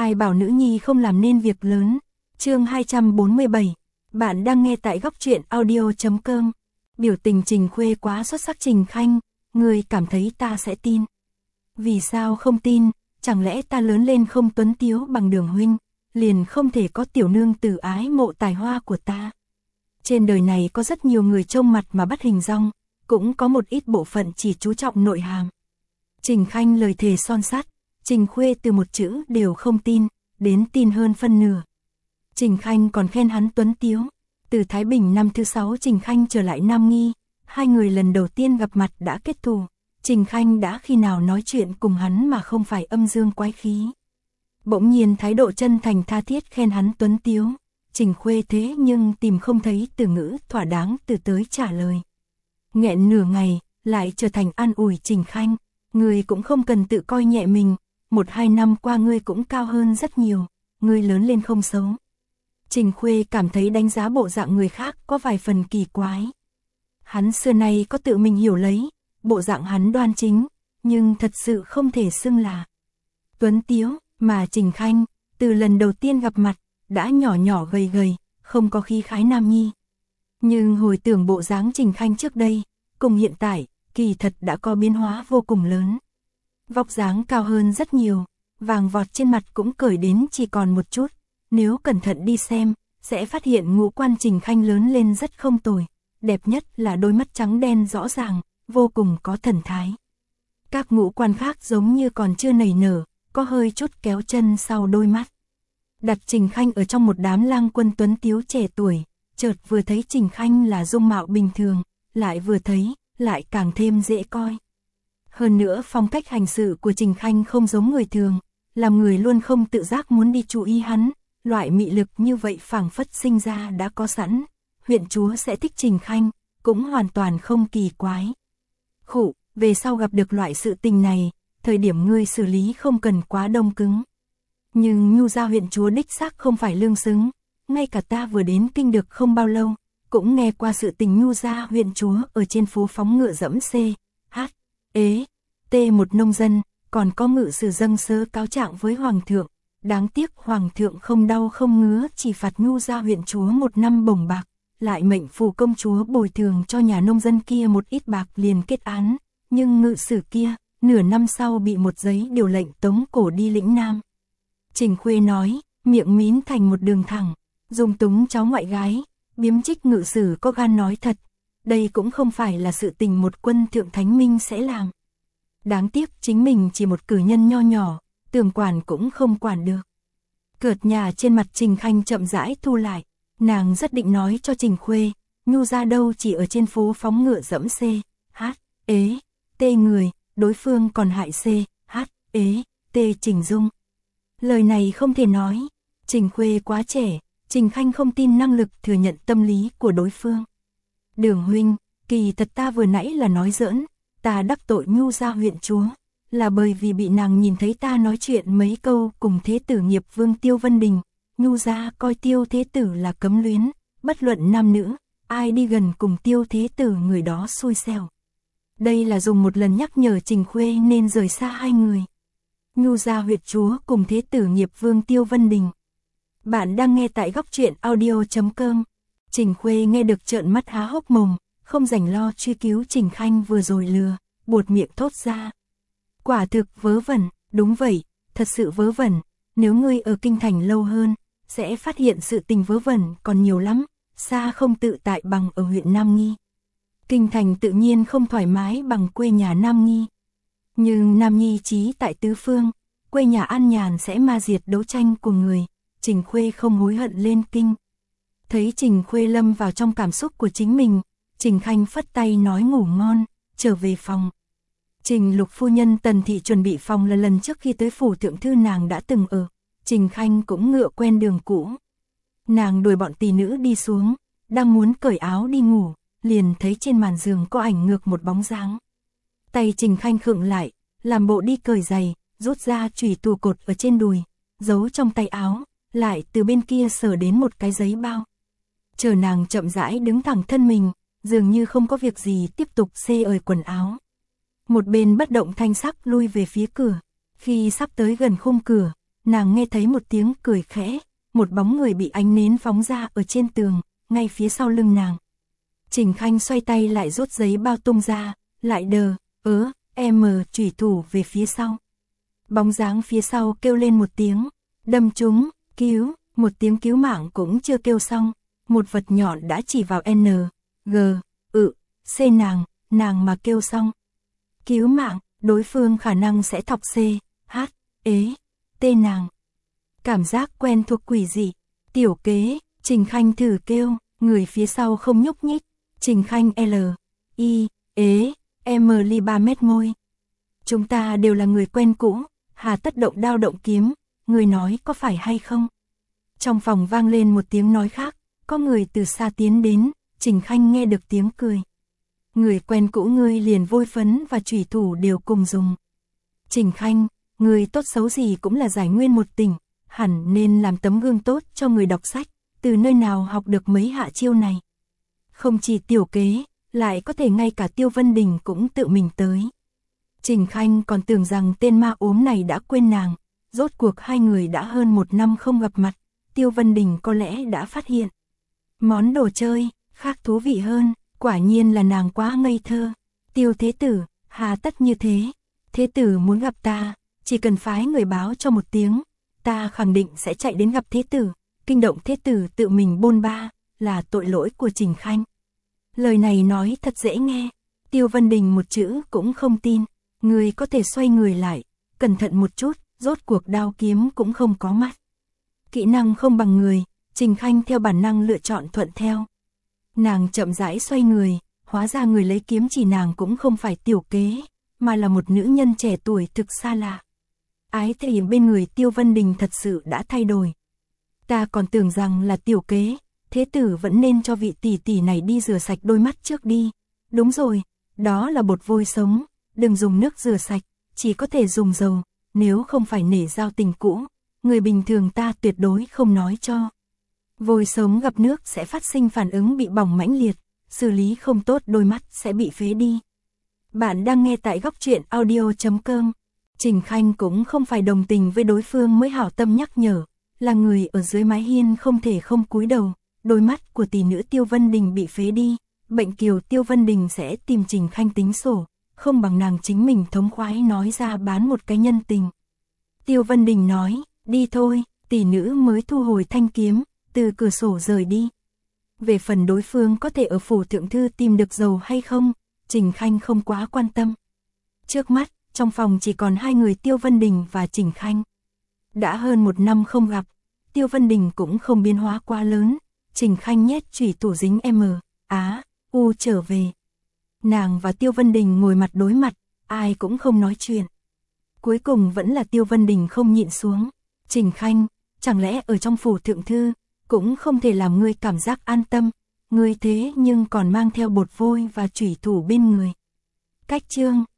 Ai bảo nữ nhi không làm nên việc lớn. Chương 247. Bạn đang nghe tại góc truyện audio.com. Biểu tình Trình Khuê quá xuất sắc. Trình Khanh, ngươi cảm thấy ta sẽ tin? Vì sao không tin? Chẳng lẽ ta lớn lên không tuấn tiếu bằng Đường huynh, liền không thể có tiểu nương tử ái mộ tài hoa của ta? Trên đời này có rất nhiều người trông mặt mà bắt hình dong, cũng có một ít bộ phận chỉ chú trọng nội hàm. Trình Khanh lời thề son sắt, Trình Khuê từ một chữ đều không tin, đến tin hơn phân nửa. Trình Khanh còn khen hắn tuấn tiếu. Từ Thái Bình năm thứ 6 Trình Khanh trở lại Nam Nghi, hai người lần đầu tiên gặp mặt đã kết thù. Trình Khanh đã khi nào nói chuyện cùng hắn mà không phải âm dương quái khí. Bỗng nhiên thái độ chân thành tha thiết khen hắn tuấn tiếu. Trình Khuê thế nhưng tìm không thấy từ ngữ thỏa đáng từ tới trả lời. Nghẹn nửa ngày, lại trở thành an ủi Trình Khanh. Ngươi cũng không cần tự coi nhẹ mình, 1-2 năm qua ngươi cũng cao hơn rất nhiều, ngươi lớn lên không xấu. Trình Khuê cảm thấy đánh giá bộ dạng người khác có vài phần kỳ quái. Hắn xưa nay có tự mình hiểu lấy, bộ dạng hắn đoan chính, nhưng thật sự không thể xưng là tuấn tiếu, mà Trình Khanh, từ lần đầu tiên gặp mặt, đã nhỏ nhỏ gầy gầy, không có khí khái nam nhi. Nhưng hồi tưởng bộ dáng Trình Khanh trước đây, cùng hiện tại, kỳ thật đã có biến hóa vô cùng lớn. Vóc dáng cao hơn rất nhiều, vàng vọt trên mặt cũng cởi đến chỉ còn một chút. Nếu cẩn thận đi xem, sẽ phát hiện ngũ quan Trình Khanh lớn lên rất không tồi. Đẹp nhất là đôi mắt trắng đen rõ ràng, vô cùng có thần thái. Các ngũ quan khác giống như còn chưa nảy nở, có hơi chút kéo chân sau đôi mắt. Đặt Trình Khanh ở trong một đám lang quân tuấn tiếu trẻ tuổi, chợt vừa thấy Trình Khanh là dung mạo bình thường, lại vừa thấy, lại càng thêm dễ coi. Hơn nữa phong cách hành xử của Trình Khanh không giống người thường, làm người luôn không tự giác muốn đi chú ý hắn. Loại mị lực như vậy phảng phất sinh ra đã có sẵn, huyện chúa sẽ thích Trình Khanh, cũng hoàn toàn không kỳ quái. Khụ, về sau gặp được loại sự tình này, thời điểm ngươi xử lý không cần quá đông cứng. Nhưng Nhu gia huyện chúa đích xác không phải lương xứng, ngay cả ta vừa đến kinh được không bao lâu, cũng nghe qua sự tình Nhu gia huyện chúa ở trên phố phóng ngựa dẫm một nông dân, còn có ngự sử dâng sớ cáo trạng với hoàng thượng. Đáng tiếc hoàng thượng không đau không ngứa, chỉ phạt Nhu gia huyện chúa 1 năm bổng bạc, lại mệnh phù công chúa bồi thường cho nhà nông dân kia một ít bạc liền kết án. Nhưng ngự sử kia, nửa năm sau bị một giấy điều lệnh tống cổ đi lĩnh Nam. Trình Khuê nói, miệng mím thành một đường thẳng, dùng túng cháu ngoại gái, biếm trích ngự sử có gan nói thật. Đây cũng không phải là sự tình một quân thượng thánh minh sẽ làm. Đáng tiếc chính mình chỉ một cử nhân nho nhỏ, tưởng quản cũng không quản được. Cợt nhà trên mặt Trình Khanh chậm rãi thu lại, nàng rất định nói cho Trình Khuê, Nhu gia đâu chỉ ở trên phố phóng ngựa dẫm người, đối phương còn hại Trình Dung. Lời này không thể nói, Trình Khuê quá trẻ, Trình Khanh không tin năng lực thừa nhận tâm lý của đối phương. Đường huynh, kỳ thật ta vừa nãy là nói giỡn, ta đắc tội Nhu gia huyện chúa, là bởi vì bị nàng nhìn thấy ta nói chuyện mấy câu cùng thế tử nghiệp vương Tiêu Vân Đình. Nhu gia coi Tiêu thế tử là cấm luyến, bất luận nam nữ, ai đi gần cùng Tiêu thế tử người đó xui xẻo. Đây là dùng một lần nhắc nhở Trình Khuê nên rời xa hai người. Nhu gia huyện chúa cùng thế tử nghiệp vương Tiêu Vân Đình. Bạn đang nghe tại góc truyện audio.com. Trình Khuê nghe được trợn mắt há hốc mồm, không rảnh lo truy cứu Trình Khanh vừa rồi lừa, buột miệng thốt ra. Quả thực vớ vẩn, đúng vậy, thật sự vớ vẩn, nếu ngươi ở kinh thành lâu hơn, sẽ phát hiện sự tình vớ vẩn còn nhiều lắm, xa không tự tại bằng ở huyện Nam Nghi. Kinh thành tự nhiên không thoải mái bằng quê nhà Nam Nghi. Nhưng Nam Nghi chí tại tứ phương, quê nhà an nhàn sẽ ma diệt đấu tranh của người, Trình Khuê không hối hận lên kinh. Thấy Trình Khuê lâm vào trong cảm xúc của chính mình, Trình Khanh phất tay nói ngủ ngon, trở về phòng. Trình Lục phu nhân Tần thị chuẩn bị phòng là lần trước khi tới phủ thượng thư nàng đã từng ở, Trình Khanh cũng ngựa quen đường cũ. Nàng đuổi bọn tỳ nữ đi xuống, đang muốn cởi áo đi ngủ, liền thấy trên màn giường có ảnh ngược một bóng dáng. Tay Trình Khanh khựng lại, làm bộ đi cởi giày, rút ra chùy tù cột ở trên đùi, giấu trong tay áo, lại từ bên kia sờ đến một cái giấy bao. Chờ nàng chậm rãi đứng thẳng thân mình, dường như không có việc gì tiếp tục xê ời quần áo. Một bên bất động thanh sắc lui về phía cửa, khi sắp tới gần khung cửa, nàng nghe thấy một tiếng cười khẽ, một bóng người bị ánh nến phóng ra ở trên tường, ngay phía sau lưng nàng. Trình Khanh xoay tay lại rút giấy bao tung ra, lại chủy thủ về phía sau. Bóng dáng phía sau kêu lên một tiếng, đâm trúng, cứu, một tiếng cứu mạng cũng chưa kêu xong, một vật nhọn đã chỉ vào C nàng mà kêu xong. Cứu mạng, đối phương khả năng sẽ thọc T nàng. Cảm giác quen thuộc quỷ dị, tiểu kế, Trình Khanh thử kêu, người phía sau không nhúc nhích, Trình Khanh Emily 3 mét môi. Chúng ta đều là người quen cũ, hà tất động đao động kiếm, người nói có phải hay không? Trong phòng vang lên một tiếng nói khác, có người từ xa tiến đến, Trình Khanh nghe được tiếng cười. Người quen cũ ngươi liền vôi phấn và chủy thủ đều cùng dùng. Trình Khanh, người tốt xấu gì cũng là giải nguyên một tỉnh, hẳn nên làm tấm gương tốt cho người đọc sách, từ nơi nào học được mấy hạ chiêu này. Không chỉ tiểu kế, lại có thể ngay cả Tiêu Vân Đình cũng tự mình tới. Trình Khanh còn tưởng rằng tên ma ốm này đã quên nàng, rốt cuộc hai người đã hơn 1 năm không gặp mặt, Tiêu Vân Đình có lẽ đã phát hiện. Món đồ chơi, khác thú vị hơn, quả nhiên là nàng quá ngây thơ. Tiêu thế tử, hà tất như thế, thế tử muốn gặp ta, chỉ cần phái người báo cho một tiếng, ta khẳng định sẽ chạy đến gặp thế tử, kinh động thế tử tự mình bôn ba, là tội lỗi của Trình Khanh. Lời này nói thật dễ nghe, Tiêu Vân Đình một chữ cũng không tin, người có thể xoay người lại, cẩn thận một chút, rốt cuộc đao kiếm cũng không có mắt. Kỹ năng không bằng người, Trình Khanh theo bản năng lựa chọn thuận theo. Nàng chậm rãi xoay người, hóa ra người lấy kiếm chỉ nàng cũng không phải tiểu kế, mà là một nữ nhân trẻ tuổi thực xa lạ. Ái thể bên người Tiêu Vân Đình thật sự đã thay đổi. Ta còn tưởng rằng là tiểu kế, thế tử vẫn nên cho vị tỷ tỷ này đi rửa sạch đôi mắt trước đi. Đúng rồi, đó là bột vôi sống, đừng dùng nước rửa sạch, chỉ có thể dùng dầu, nếu không phải nể giao tình cũ, người bình thường ta tuyệt đối không nói cho. Vôi sống gặp nước sẽ phát sinh phản ứng bị bỏng mãnh liệt, xử lý không tốt đôi mắt sẽ bị phế đi. Bạn đang nghe tại Góc Truyện Audio.com. Trình Khanh cũng không phải đồng tình với đối phương mới hảo tâm nhắc nhở, là người ở dưới mái hiên không thể không cúi đầu, đôi mắt của tỷ nữ Tiêu Vân Đình bị phế đi, bệnh kiều Tiêu Vân Đình sẽ tìm Trình Khanh tính sổ, không bằng nàng chính mình thống khoái nói ra bán một cái nhân tình. Tiêu Vân Đình nói, đi thôi, tỷ nữ mới thu hồi thanh kiếm, từ cửa sổ rời đi. Về phần đối phương có thể ở phủ thượng thư tìm được dầu hay không, Trình Khanh không quá quan tâm. Trước mắt, trong phòng chỉ còn hai người Tiêu Vân Đình và Trình Khanh. Đã hơn 1 năm không gặp, Tiêu Vân Đình cũng không biến hóa quá lớn, Trình Khanh nhét chủy thủ dính trở về. Nàng và Tiêu Vân Đình ngồi mặt đối mặt, ai cũng không nói chuyện. Cuối cùng vẫn là Tiêu Vân Đình không nhịn xuống. Trình Khanh, chẳng lẽ ở trong phủ thượng thư, cũng không thể làm ngươi cảm giác an tâm, ngươi thế nhưng còn mang theo bột vôi và chủy thủ bên người. Cách chương